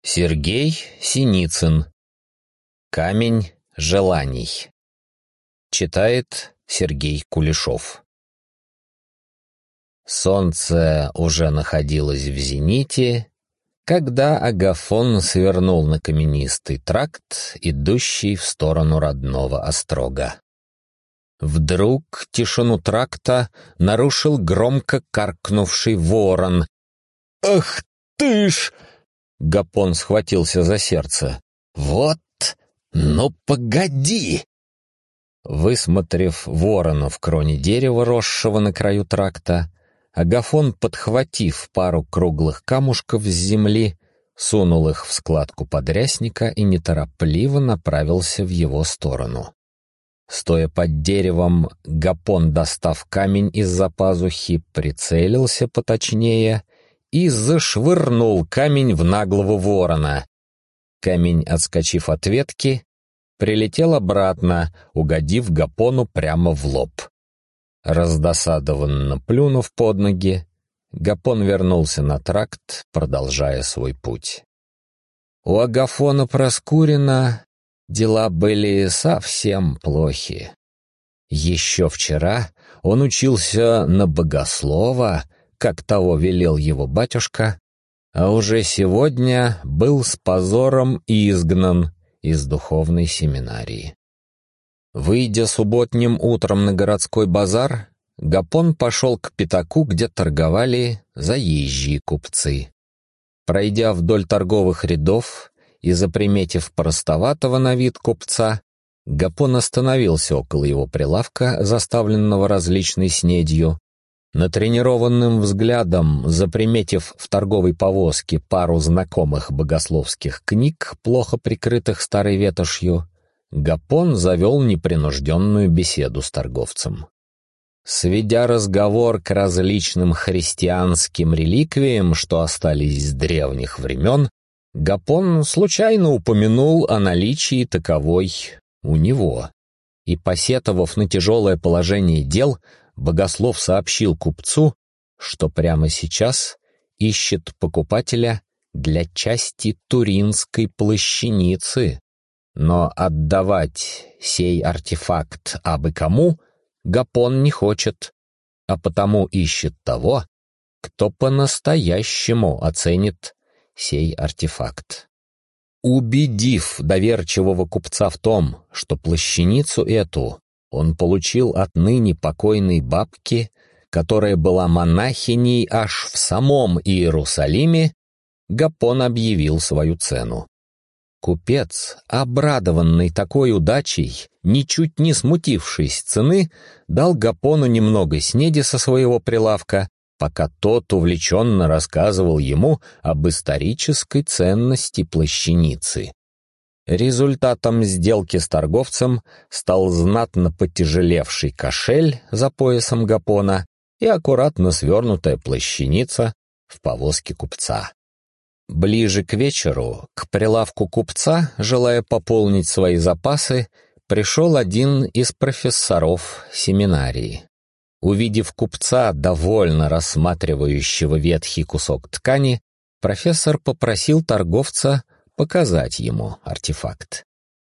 Сергей Синицын. Камень желаний. Читает Сергей Кулешов. Солнце уже находилось в зените, когда Агафон свернул на каменистый тракт, идущий в сторону родного острога. Вдруг тишину тракта нарушил громко каркнувший ворон. «Ах ты ж!» Гапон схватился за сердце. «Вот, ну погоди!» Высмотрев ворона в кроне дерева, росшего на краю тракта, Агафон, подхватив пару круглых камушков с земли, сунул их в складку подрясника и неторопливо направился в его сторону. Стоя под деревом, Гапон, достав камень из-за пазухи, прицелился поточнее и зашвырнул камень в наглого ворона. Камень, отскочив от ветки, прилетел обратно, угодив Гапону прямо в лоб. Раздосадованно плюнув под ноги, Гапон вернулся на тракт, продолжая свой путь. У Агафона Проскурина дела были совсем плохи. Еще вчера он учился на богослова, как того велел его батюшка, а уже сегодня был с позором изгнан из духовной семинарии. Выйдя субботним утром на городской базар, Гапон пошел к пятаку, где торговали заезжие купцы. Пройдя вдоль торговых рядов и заприметив простоватого на вид купца, Гапон остановился около его прилавка, заставленного различной снедью. Натренированным взглядом, заприметив в торговой повозке пару знакомых богословских книг, плохо прикрытых старой ветошью, Гапон завел непринужденную беседу с торговцем. Сведя разговор к различным христианским реликвиям, что остались с древних времен, Гапон случайно упомянул о наличии таковой у него. И, посетовав на тяжелое положение дел, богослов сообщил купцу, что прямо сейчас ищет покупателя для части Туринской плащаницы, но отдавать сей артефакт абы кому Гапон не хочет, а потому ищет того, кто по-настоящему оценит сей артефакт. Убедив доверчивого купца в том, что плащаницу эту он получил от ныне покойной бабки, которая была монахиней аж в самом Иерусалиме, Гапон объявил свою цену. Купец, обрадованный такой удачей, ничуть не смутившись цены, дал Гапону немного снеди со своего прилавка, пока тот увлеченно рассказывал ему об исторической ценности плащаницы. Результатом сделки с торговцем стал знатно потяжелевший кошель за поясом Гапона и аккуратно свернутая плащаница в повозке купца. Ближе к вечеру к прилавку купца, желая пополнить свои запасы, пришел один из профессоров семинарии. Увидев купца, довольно рассматривающего ветхий кусок ткани, профессор попросил торговца показать ему артефакт.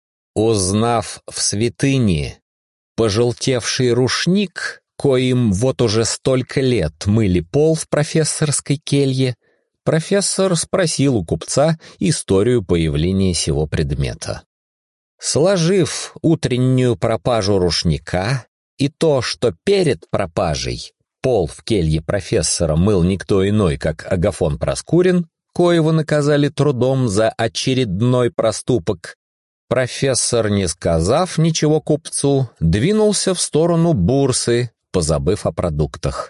Узнав в святыне пожелтевший рушник, коим вот уже столько лет мыли пол в профессорской келье, профессор спросил у купца историю появления сего предмета. Сложив утреннюю пропажу рушника и то, что перед пропажей пол в келье профессора мыл никто иной, как Агафон Проскурин, коего наказали трудом за очередной проступок, профессор, не сказав ничего купцу, двинулся в сторону бурсы, позабыв о продуктах.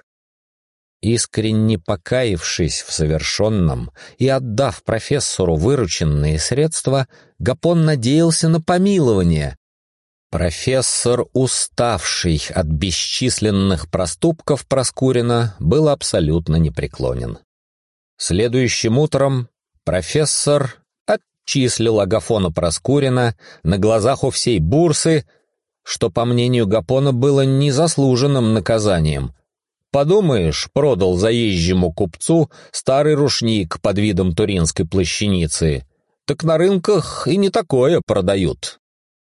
Искренне покаявшись в совершенном и отдав профессору вырученные средства, Гапон надеялся на помилование. Профессор, уставший от бесчисленных проступков Проскурина, был абсолютно непреклонен. Следующим утром профессор отчислил Агафона Проскурина на глазах у всей бурсы, что, по мнению Гапона, было незаслуженным наказанием. Подумаешь, продал заезжему купцу старый рушник под видом туринской плащаницы, Так на рынках и не такое продают».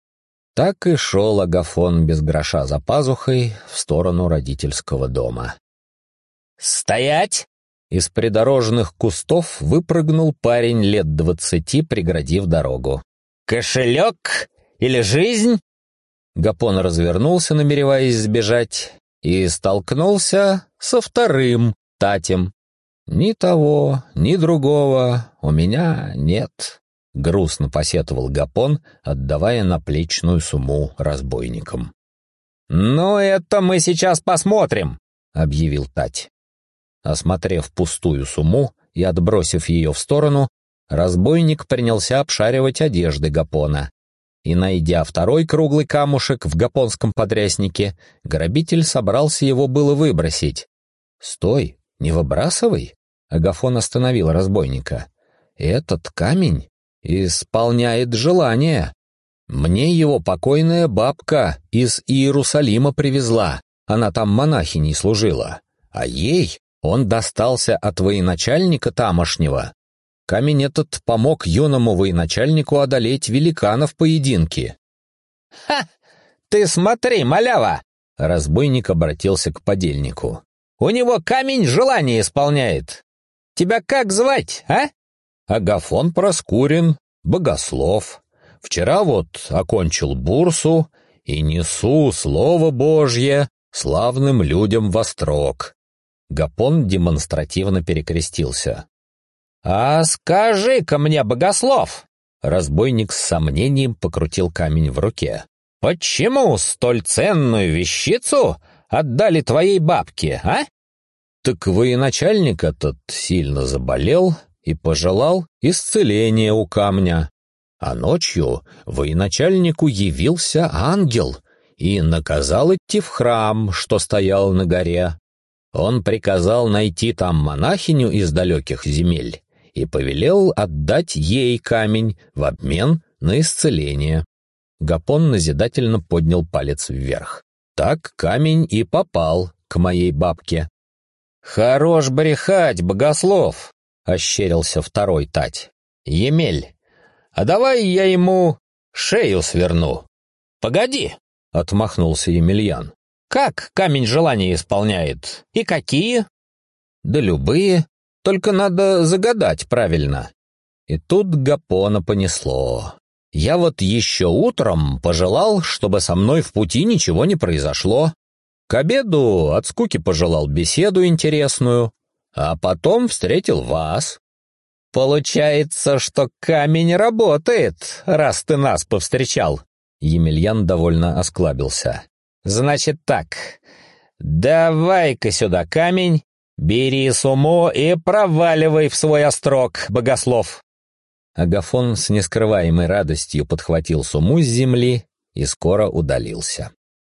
Так и шел Агафон без гроша за пазухой в сторону родительского дома. «Стоять!» Из придорожных кустов выпрыгнул парень лет 20, преградив дорогу. «Кошелек или жизнь?» Гапон развернулся, намереваясь сбежать, и столкнулся со вторым Татем. «Ни того, ни другого у меня нет», — грустно посетовал Гапон, отдавая наплечную сумму разбойникам. «Ну, это мы сейчас посмотрим», — объявил Тать. Осмотрев пустую сумму и отбросив ее в сторону, разбойник принялся обшаривать одежды Гапона. И, найдя второй круглый камушек в гапонском подряснике, грабитель собрался его было выбросить. «Стой, не выбрасывай!» — Агафон остановил разбойника. «Этот камень исполняет желание. Мне его покойная бабка из Иерусалима привезла, она там монахиней служила, а ей он достался от военачальника тамошнего. Камень этот помог юному военачальнику одолеть великана в поединке». «Ха! Ты смотри, малява!» — разбойник обратился к подельнику. «У него камень желание исполняет. Тебя как звать, а?» «Агафон Проскурин, богослов. Вчера вот окончил бурсу и несу слово Божье славным людям во строк». Гапон демонстративно перекрестился. «А скажи-ка мне, богослов!» Разбойник с сомнением покрутил камень в руке. «Почему столь ценную вещицу отдали твоей бабке, а?» «Так военачальник этот сильно заболел и пожелал исцеления у камня. А ночью военачальнику явился ангел и наказал идти в храм, что стоял на горе. Он приказал найти там монахиню из далеких земель и повелел отдать ей камень в обмен на исцеление». Гапон назидательно поднял палец вверх. «Так камень и попал к моей бабке». «Хорош брехать, богослов!» — ощерился второй Тать. «Емель, а давай я ему шею сверну». «Погоди!» — отмахнулся Емельян. «Как камень желания исполняет? И какие?» «Да любые, только надо загадать правильно». И тут Гапона понесло. «Я вот еще утром пожелал, чтобы со мной в пути ничего не произошло. К обеду от скуки пожелал беседу интересную, а потом встретил вас. Получается, что камень работает, раз ты нас повстречал». Емельян довольно осклабился. «Значит так, давай-ка сюда камень, бери сумму и проваливай в свой острог, богослов». Агафон с нескрываемой радостью подхватил сумму с земли и скоро удалился.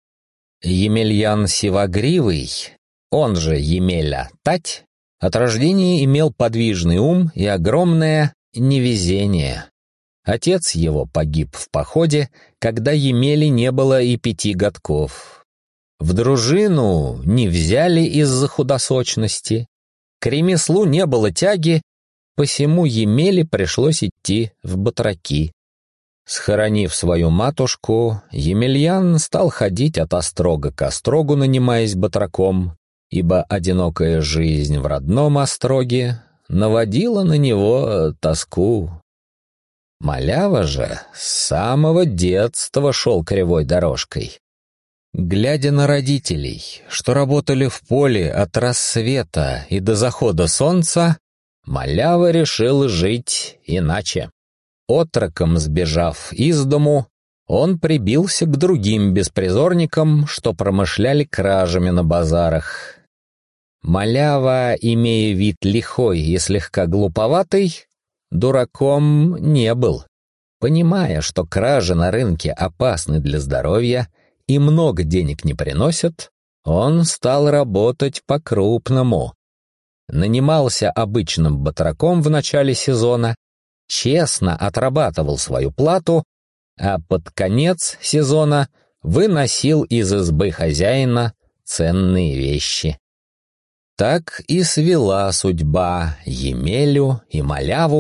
Емельян Сивогривый, он же Емеля Тать, от рождения имел подвижный ум и огромное невезение. Отец его погиб в походе, когда Емеле не было и 5 годков. В дружину не взяли из-за худосочности, к ремеслу не было тяги, посему Емеле пришлось идти в батраки. Схоронив свою матушку, Емельян стал ходить от острога к острогу, нанимаясь батраком, ибо одинокая жизнь в родном остроге наводила на него тоску. Малява же с самого детства шел кривой дорожкой. Глядя на родителей, что работали в поле от рассвета и до захода солнца, Малява решил жить иначе. Отроком сбежав из дому, он прибился к другим беспризорникам, что промышляли кражами на базарах. Малява, имея вид лихой и слегка глуповатый, дураком не был. Понимая, что кражи на рынке опасны для здоровья и много денег не приносят, он стал работать по-крупному. Нанимался обычным батраком в начале сезона, честно отрабатывал свою плату, а под конец сезона выносил из избы хозяина ценные вещи. Так и свела судьба Емелю и Маляву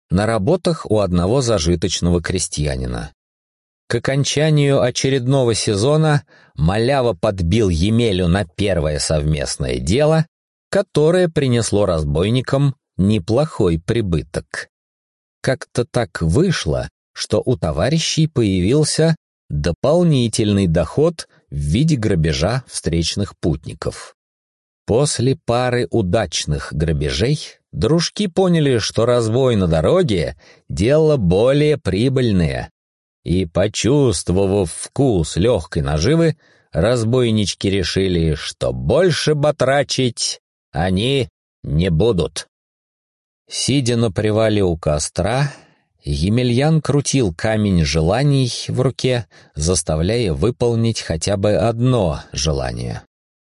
на работах у одного зажиточного крестьянина. К окончанию очередного сезона малява подбил Емелю на первое совместное дело, которое принесло разбойникам неплохой прибыток. Как-то так вышло, что у товарищей появился дополнительный доход в виде грабежа встречных путников. После пары удачных грабежей дружки поняли, что разбой на дороге — дело более прибыльное, и, почувствовав вкус легкой наживы, разбойнички решили, что больше батрачить они не будут. Сидя на привале у костра, Емельян крутил камень желаний в руке, заставляя выполнить хотя бы одно желание.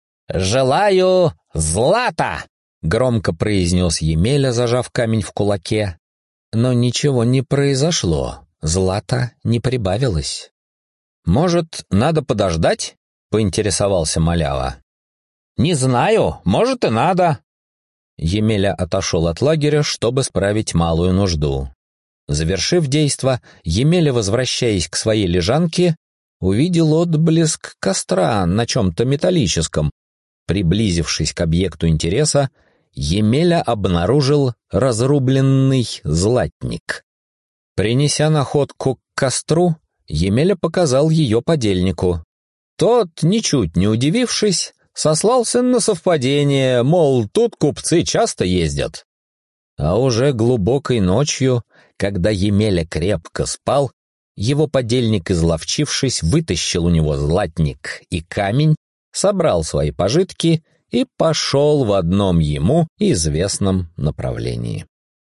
«Желаю злата!» — громко произнес Емеля, зажав камень в кулаке. Но ничего не произошло, злата не прибавилось. «Может, надо подождать?» — поинтересовался малява. «Не знаю, может и надо». Емеля отошел от лагеря, чтобы справить малую нужду. Завершив действо, Емеля, возвращаясь к своей лежанке, увидел отблеск костра на чем-то металлическом. Приблизившись к объекту интереса, Емеля обнаружил разрубленный златник. Принеся находку к костру, Емеля показал ее подельнику. Тот, ничуть не удивившись, сослался на совпадение, мол, тут купцы часто ездят. А уже глубокой ночью, когда Емеля крепко спал, его подельник, изловчившись, вытащил у него златник и камень, собрал свои пожитки и пошел в одном ему известном направлении.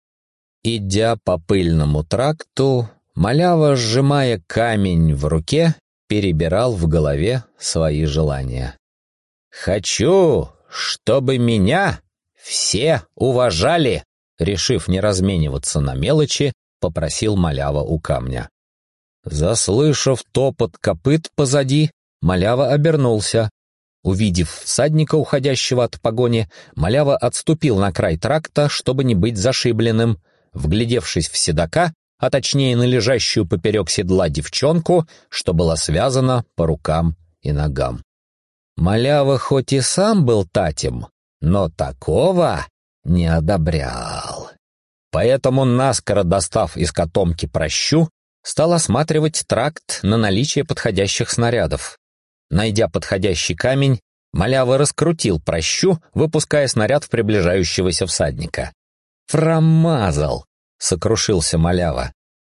Идя по пыльному тракту, малява, сжимая камень в руке, перебирал в голове свои желания. «Хочу, чтобы меня все уважали», решив не размениваться на мелочи, попросил малява у камня. Заслышав топот копыт позади, малява обернулся. Увидев всадника, уходящего от погони, малява отступил на край тракта, чтобы не быть зашибленным. Вглядевшись в седока, а точнее на лежащую поперек седла девчонку, что была связана по рукам и ногам. Малява хоть и сам был татем, но такого не одобрял. Поэтому, наскоро достав из котомки пращу, стал осматривать тракт на наличие подходящих снарядов. Найдя подходящий камень, малява раскрутил пращу, выпуская снаряд в приближающегося всадника. «Промазал!» — сокрушился малява.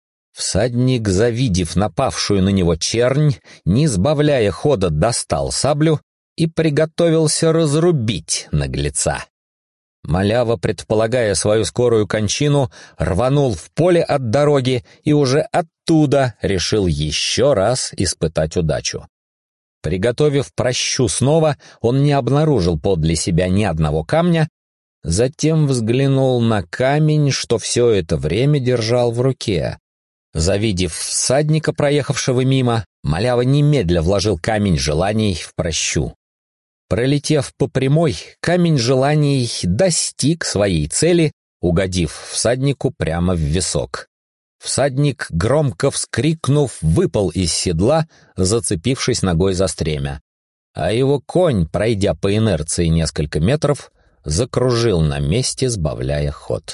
Всадник, завидев напавшую на него чернь, не сбавляя хода, достал саблю и приготовился разрубить наглеца. Малява, предполагая свою скорую кончину, рванул в поле от дороги и уже оттуда решил еще раз испытать удачу. Приготовив пращу снова, он не обнаружил подле себя ни одного камня, затем взглянул на камень, что все это время держал в руке. Завидев всадника, проехавшего мимо, малява немедля вложил камень желаний в пращу. Пролетев по прямой, камень желаний достиг своей цели, угодив всаднику прямо в висок. Всадник, громко вскрикнув, выпал из седла, зацепившись ногой за стремя. А его конь, пройдя по инерции несколько метров, закружил на месте, сбавляя ход.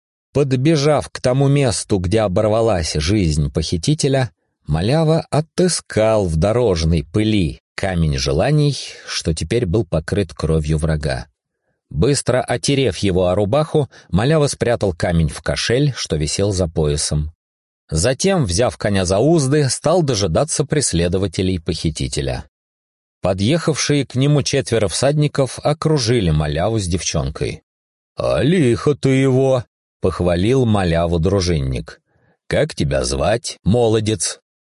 Подбежав к тому месту, где оборвалась жизнь похитителя, малява отыскал в дорожной пыли камень желаний, что теперь был покрыт кровью врага. Быстро отерев его о рубаху, малява спрятал камень в кошель, что висел за поясом. Затем, взяв коня за узды, стал дожидаться преследователей похитителя. Подъехавшие к нему 4 всадников окружили маляву с девчонкой. «А лихо ты его!» — похвалил маляву дружинник. «Как тебя звать, молодец?»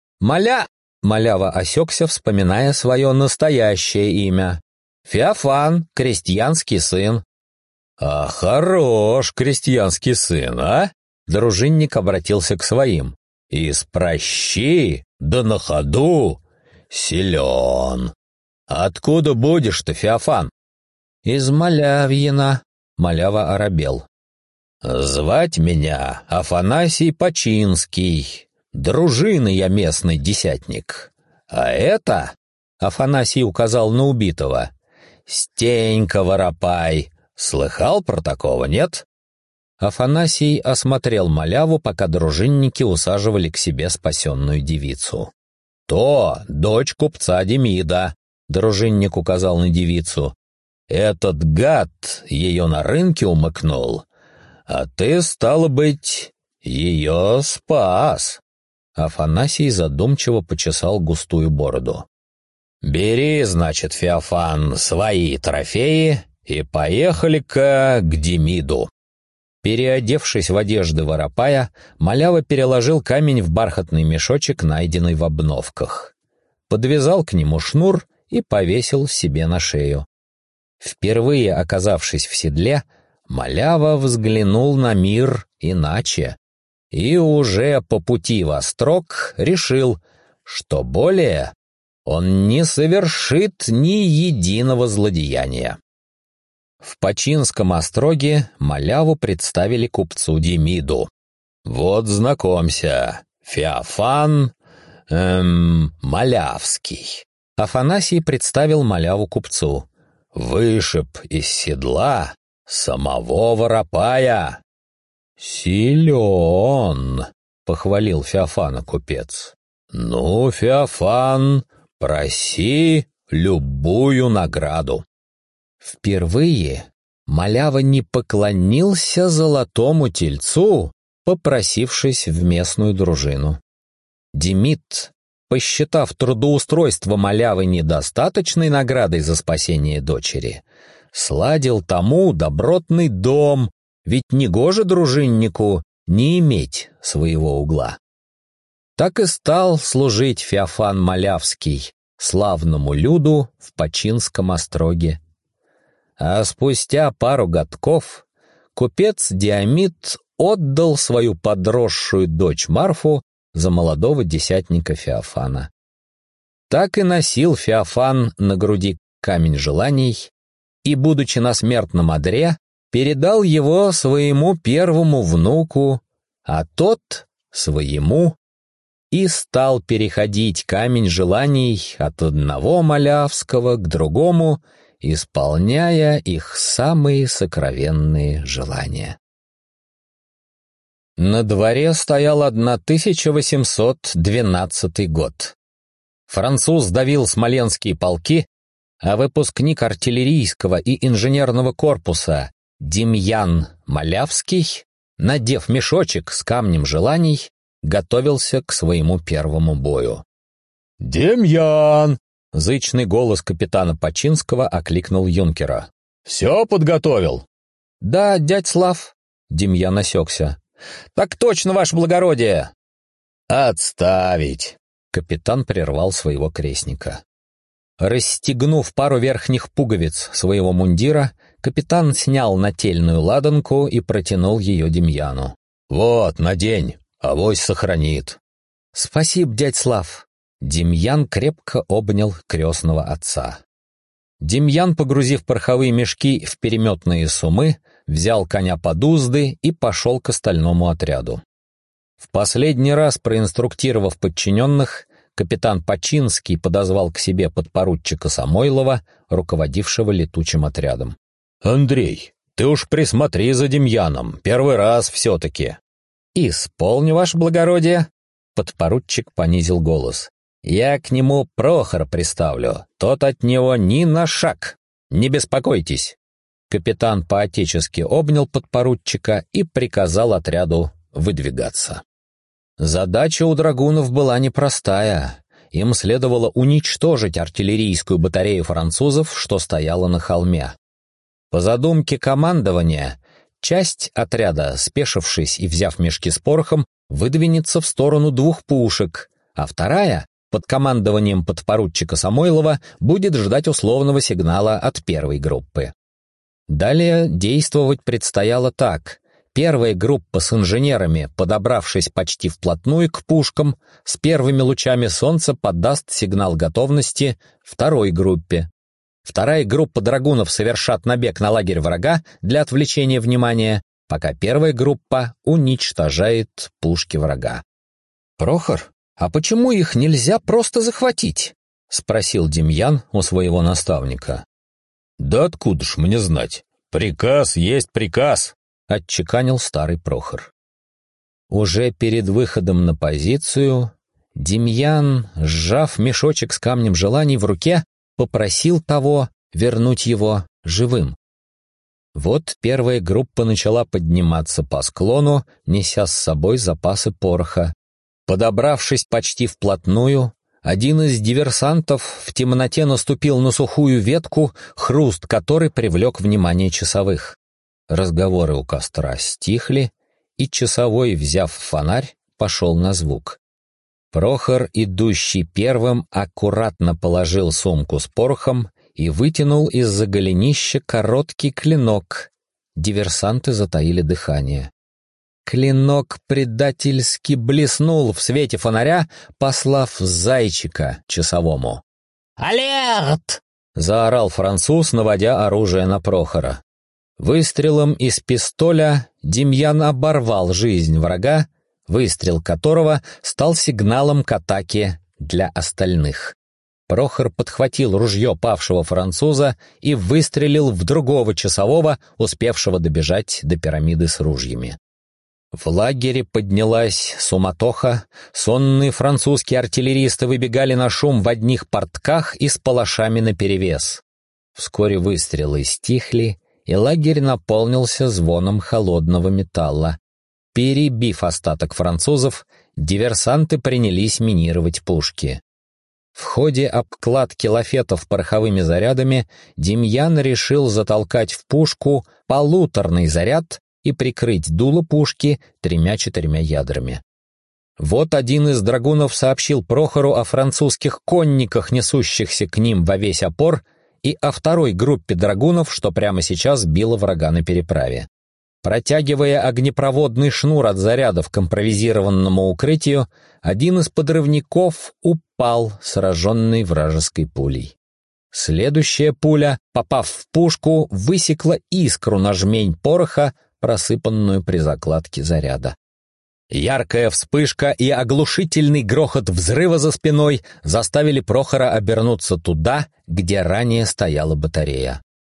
Малява осекся, вспоминая свое настоящее имя. «Феофан, крестьянский сын». «А хорош крестьянский сын, а?» Дружинник обратился к своим. «Из пращи, да на ходу, силен. Откуда будешь ты, Феофан?» «Из Малявьина», — малява оробел. «Звать меня Афанасий Починский, дружины я местный десятник. А это...» — Афанасий указал на убитого. «Стенька Воропай. Слыхал про такого, нет?» Афанасий осмотрел маляву, пока дружинники усаживали к себе спасенную девицу. «То дочь купца Демида», — дружинник указал на девицу. «Этот гад ее на рынке умыкнул, а ты, стало быть, ее спас». Афанасий задумчиво почесал густую бороду. «Бери, значит, Феофан, свои трофеи и поехали-ка к Демиду». Переодевшись в одежды Воропая, малява переложил камень в бархатный мешочек, найденный в обновках. Подвязал к нему шнур и повесил себе на шею. Впервые оказавшись в седле, малява взглянул на мир иначе и уже по пути в острог решил, что более он не совершит ни единого злодеяния. В Починском остроге маляву представили купцу Демиду. «Вот знакомься, Феофан, Малявский». Афанасий представил маляву купцу. «Вышиб из седла самого Воропая». «Силен», — похвалил Феофана купец. «Ну, Феофан, проси любую награду». Впервые малява не поклонился золотому тельцу, попросившись в местную дружину. Демид, посчитав трудоустройство малявы недостаточной наградой за спасение дочери, сладил тому добротный дом, ведь негоже дружиннику не иметь своего угла. Так и стал служить Феофан Малявский славному люду в Починском остроге. А спустя пару годков купец Диамид отдал свою подросшую дочь Марфу за молодого десятника Феофана. Так и носил Феофан на груди камень желаний и, будучи на смертном одре, передал его своему первому внуку, а тот — своему, и стал переходить камень желаний от одного Малявского к другому, исполняя их самые сокровенные желания. На дворе стоял 1812 год. Француз давил смоленские полки, а выпускник артиллерийского и инженерного корпуса Демьян Малявский, надев мешочек с камнем желаний, готовился к своему первому бою. «Демьян!» — зычный голос капитана Починского окликнул юнкера. «Все подготовил?» «Да, дядь Слав», — Демьян осекся. «Так точно, ваше благородие!» «Отставить!» — капитан прервал своего крестника. Расстегнув пару верхних пуговиц своего мундира, капитан снял нательную ладанку и протянул ее Демьяну. «Вот, надень, авось сохранит». «Спасибо, дядь Слав». Демьян крепко обнял крестного отца. Демьян, погрузив пороховые мешки в переметные сумы, взял коня под узды и пошел к остальному отряду. В последний раз, проинструктировав подчиненных, капитан Починский подозвал к себе подпоручика Самойлова, руководившего летучим отрядом. «Андрей, ты уж присмотри за Демьяном, первый раз все-таки». «Исполню, ваше благородие», — подпоручик понизил голос. «Я к нему Прохора приставлю, тот от него ни на шаг, не беспокойтесь». Капитан по-отечески обнял подпоручика и приказал отряду выдвигаться. Задача у драгунов была непростая. Им следовало уничтожить артиллерийскую батарею французов, что стояла на холме. По задумке командования, часть отряда, спешившись и взяв мешки с порохом, выдвинется в сторону двух пушек, а вторая, под командованием подпоручика Самойлова, будет ждать условного сигнала от первой группы. Далее действовать предстояло так. Первая группа с инженерами, подобравшись почти вплотную к пушкам, с первыми лучами солнца подаст сигнал готовности второй группе. Вторая группа драгунов совершат набег на лагерь врага для отвлечения внимания, пока первая группа уничтожает пушки врага. «Прохор, а почему их нельзя просто захватить?» — спросил Демьян у своего наставника. «Да откуда ж мне знать? Приказ есть приказ», — отчеканил старый Прохор. Уже перед выходом на позицию Демьян, сжав мешочек с камнем желаний в руке, попросил того вернуть его живым. Вот первая группа начала подниматься по склону, неся с собой запасы пороха. Подобравшись почти вплотную, один из диверсантов в темноте наступил на сухую ветку, хруст которой привлек внимание часовых. Разговоры у костра стихли, и часовой, взяв фонарь, пошел на звук. Прохор, идущий первым, аккуратно положил сумку с порохом и вытянул из-за голенища короткий клинок. Диверсанты затаили дыхание. Клинок предательски блеснул в свете фонаря, послав зайчика часовому. «Алерт!» — заорал француз, наводя оружие на Прохора. Выстрелом из пистоля Демьян оборвал жизнь врага, выстрел которого стал сигналом к атаке для остальных. Прохор подхватил ружье павшего француза и выстрелил в другого часового, успевшего добежать до пирамиды с ружьями. В лагере поднялась суматоха, сонные французские артиллеристы выбегали на шум в одних портках и с палашами наперевес. Вскоре выстрелы стихли, и лагерь наполнился звоном холодного металла. Перебив остаток французов, диверсанты принялись минировать пушки. В ходе обкладки лафетов пороховыми зарядами Демьян решил затолкать в пушку полуторный заряд и прикрыть дуло пушки 3-4 ядрами. Вот один из драгунов сообщил Прохору о французских конниках, несущихся к ним во весь опор, и о второй группе драгунов, что прямо сейчас била врага на переправе. Протягивая огнепроводный шнур от зарядов к импровизированному укрытию, один из подрывников упал, сраженный вражеской пулей. Следующая пуля, попав в пушку, высекла искру на жмень пороха, просыпанную при закладке заряда. Яркая вспышка и оглушительный грохот взрыва за спиной заставили Прохора обернуться туда, где ранее стояла батарея.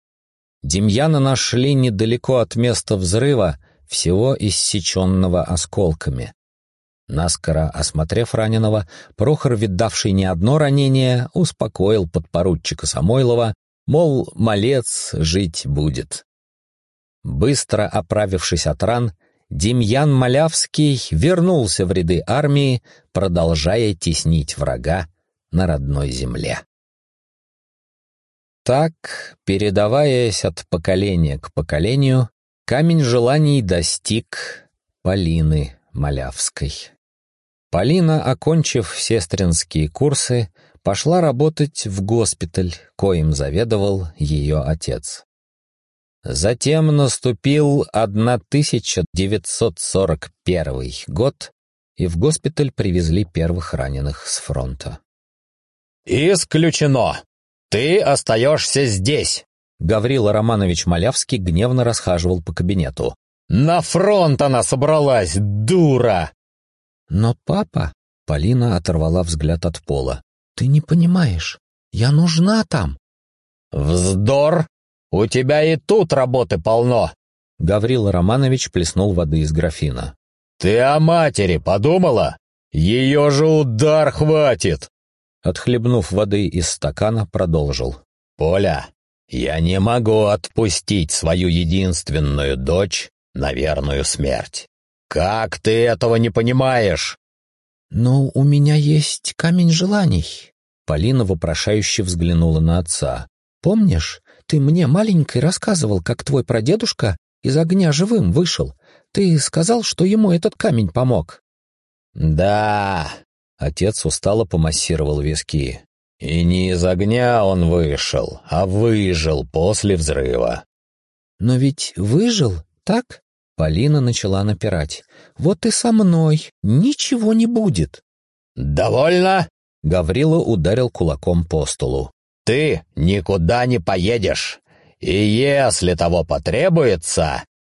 Демьяна нашли недалеко от места взрыва, всего иссеченного осколками. Наскоро осмотрев раненого, Прохор, видавший не одно ранение, успокоил подпоручика Самойлова, мол, малец жить будет. Быстро оправившись от ран, Демьян Малявский вернулся в ряды армии, продолжая теснить врага на родной земле. Так, передаваясь от поколения к поколению, камень желаний достиг Полины Малявской. Полина, окончив сестринские курсы, пошла работать в госпиталь, коим заведовал ее отец. Затем наступил 1941 год, и в госпиталь привезли первых раненых с фронта. «Исключено! Ты остаешься здесь!» Гаврила Романович Малявский гневно расхаживал по кабинету. «На фронт она собралась, дура!» «Но, папа...» — Полина оторвала взгляд от пола. «Ты не понимаешь, я нужна там!» «Вздор! У тебя и тут работы полно!» Гаврила Романович плеснул воды из графина. «Ты о матери подумала? Ее же удар хватит!» Отхлебнув воды из стакана, продолжил. «Поля, я не могу отпустить свою единственную дочь на верную смерть. Как ты этого не понимаешь?» «Но у меня есть камень желаний». Полина вопрошающе взглянула на отца. «Помнишь, ты мне маленькой рассказывал, как твой прадедушка из огня живым вышел? Ты сказал, что ему этот камень помог». «Да», — отец устало помассировал виски. «И не из огня он вышел, а выжил после взрыва». «Но ведь выжил, так?» Полина начала напирать. «Вот и со мной ничего не будет». «Довольно?» — Гаврила ударил кулаком по столу. «Ты никуда не поедешь, и если того потребуется,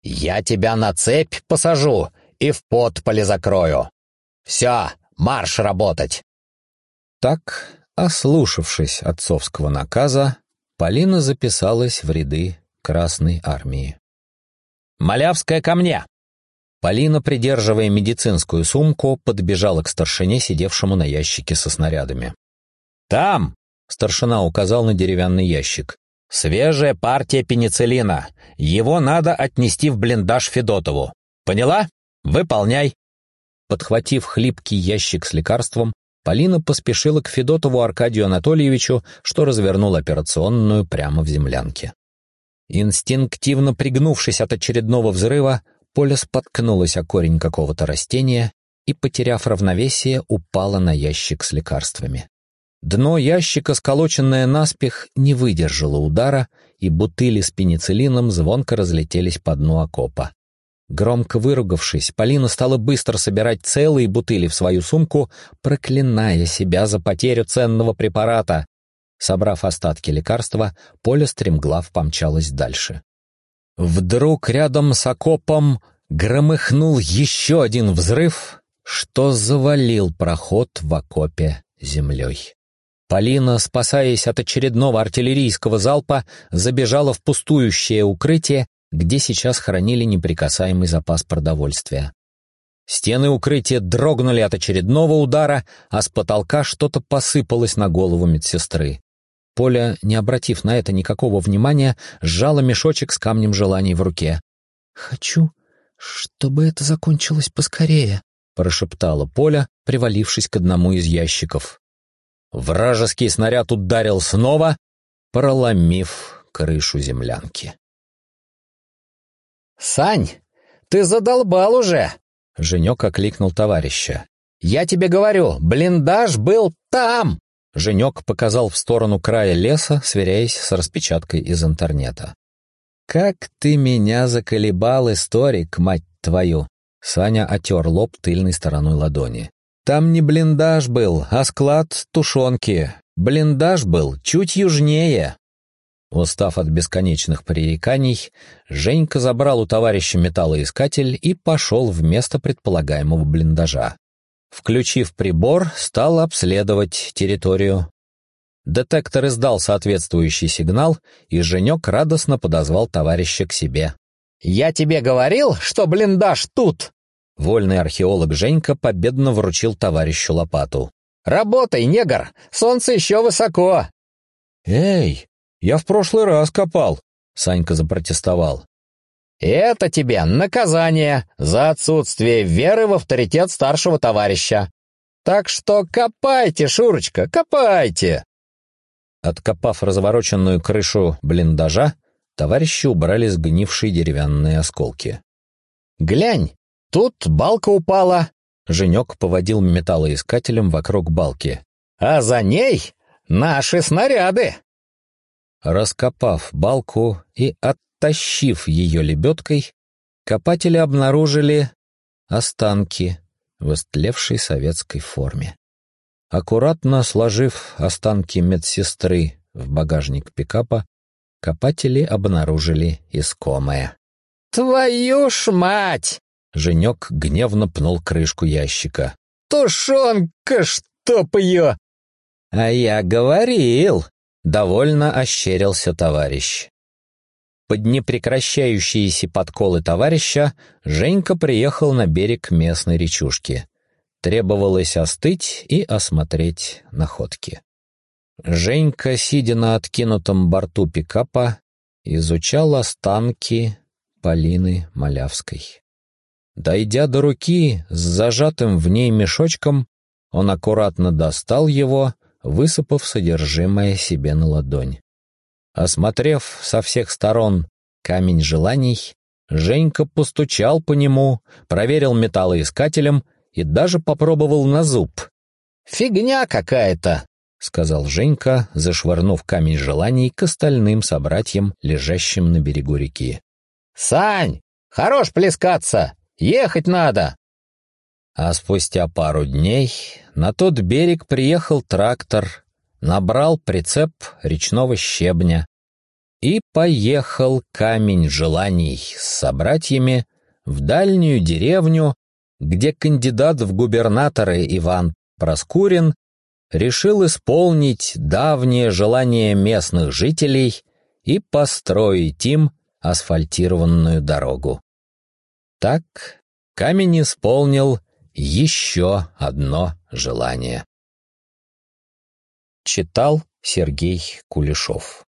Я тебя на цепь посажу и в подполе закрою. Все, марш работать!» Так, ослушавшись отцовского наказа, Полина записалась в ряды Красной армии. «Малявская, ко мне!» Полина, придерживая медицинскую сумку, подбежала к старшине, сидевшему на ящике со снарядами. «Там!» — старшина указал на деревянный ящик. «Свежая партия пенициллина. Его надо отнести в блиндаж Федотову. Поняла? Выполняй!» Подхватив хлипкий ящик с лекарством, Полина поспешила к Федотову Аркадию Анатольевичу, что развернул операционную прямо в землянке. Инстинктивно пригнувшись от очередного взрыва, Поля споткнулась о корень какого-то растения и, потеряв равновесие, упала на ящик с лекарствами. Дно ящика, сколоченное наспех, не выдержало удара, и бутыли с пенициллином звонко разлетелись по дну окопа. Громко выругавшись, Полина стала быстро собирать целые бутыли в свою сумку, проклиная себя за потерю ценного препарата. Собрав остатки лекарства, Поля стремглав помчалась дальше. Вдруг рядом с окопом громыхнул еще один взрыв, что завалил проход в окопе землей. Полина, спасаясь от очередного артиллерийского залпа, забежала в пустующее укрытие, где сейчас хранили неприкасаемый запас продовольствия. Стены укрытия дрогнули от очередного удара, а с потолка что-то посыпалось на голову медсестры. Поля, не обратив на это никакого внимания, сжала мешочек с камнем желаний в руке. «Хочу, чтобы это закончилось поскорее», — прошептала Поля, привалившись к одному из ящиков. Вражеский снаряд ударил снова, проломив крышу землянки. «Сань, ты задолбал уже!» — Женек окликнул товарища. «Я тебе говорю, блиндаж был там!» Женек показал в сторону края леса, сверяясь с распечаткой из интернета. «Как ты меня заколебал, историк, мать твою!» Саня отер лоб тыльной стороной ладони. «Там не блиндаж был, а склад тушенки. Блиндаж был чуть южнее». Устав от бесконечных пререканий, Женька забрал у товарища металлоискатель и пошел в место предполагаемого блиндажа. Включив прибор, стал обследовать территорию. Детектор издал соответствующий сигнал, и Женек радостно подозвал товарища к себе. «Я тебе говорил, что блиндаж тут!» Вольный археолог Женька победно вручил товарищу лопату. «Работай, негр! Солнце еще высоко!» «Эй, я в прошлый раз копал!» — Санька запротестовал. «Это тебе наказание за отсутствие веры в авторитет старшего товарища. Так что копайте, Шурочка, копайте!» Откопав развороченную крышу блиндажа, товарищи убрали сгнившие деревянные осколки. «Глянь, тут балка упала!» Женек поводил металлоискателем вокруг балки. «А за ней наши снаряды!» Раскопав балку и оттащив ее лебедкой, копатели обнаружили останки в истлевшей советской форме. Аккуратно сложив останки медсестры в багажник пикапа, копатели обнаружили искомое. «Твою ж мать!» Женек гневно пнул крышку ящика. «Тушенка, чтоб ее!» «А я говорил!» — довольно ощерился товарищ. Под непрекращающиеся подколы товарища Женька приехал на берег местной речушки. Требовалось остыть и осмотреть находки. Женька, сидя на откинутом борту пикапа, изучал останки Полины Малявской. Дойдя до руки с зажатым в ней мешочком, он аккуратно достал его, высыпав содержимое себе на ладонь. Осмотрев со всех сторон камень желаний, Женька постучал по нему, проверил металлоискателем и даже попробовал на зуб. «Фигня какая-то», — сказал Женька, зашвырнув камень желаний к остальным собратьям, лежащим на берегу реки. «Сань, хорош плескаться, ехать надо!» А спустя пару дней на тот берег приехал трактор, набрал прицеп речного щебня. И поехал камень желаний с собратьями в дальнюю деревню, где кандидат в губернаторы Иван Проскурин решил исполнить давнее желание местных жителей и построить им асфальтированную дорогу. Так камень исполнил еще одно желание. Читал Сергей Кулешов.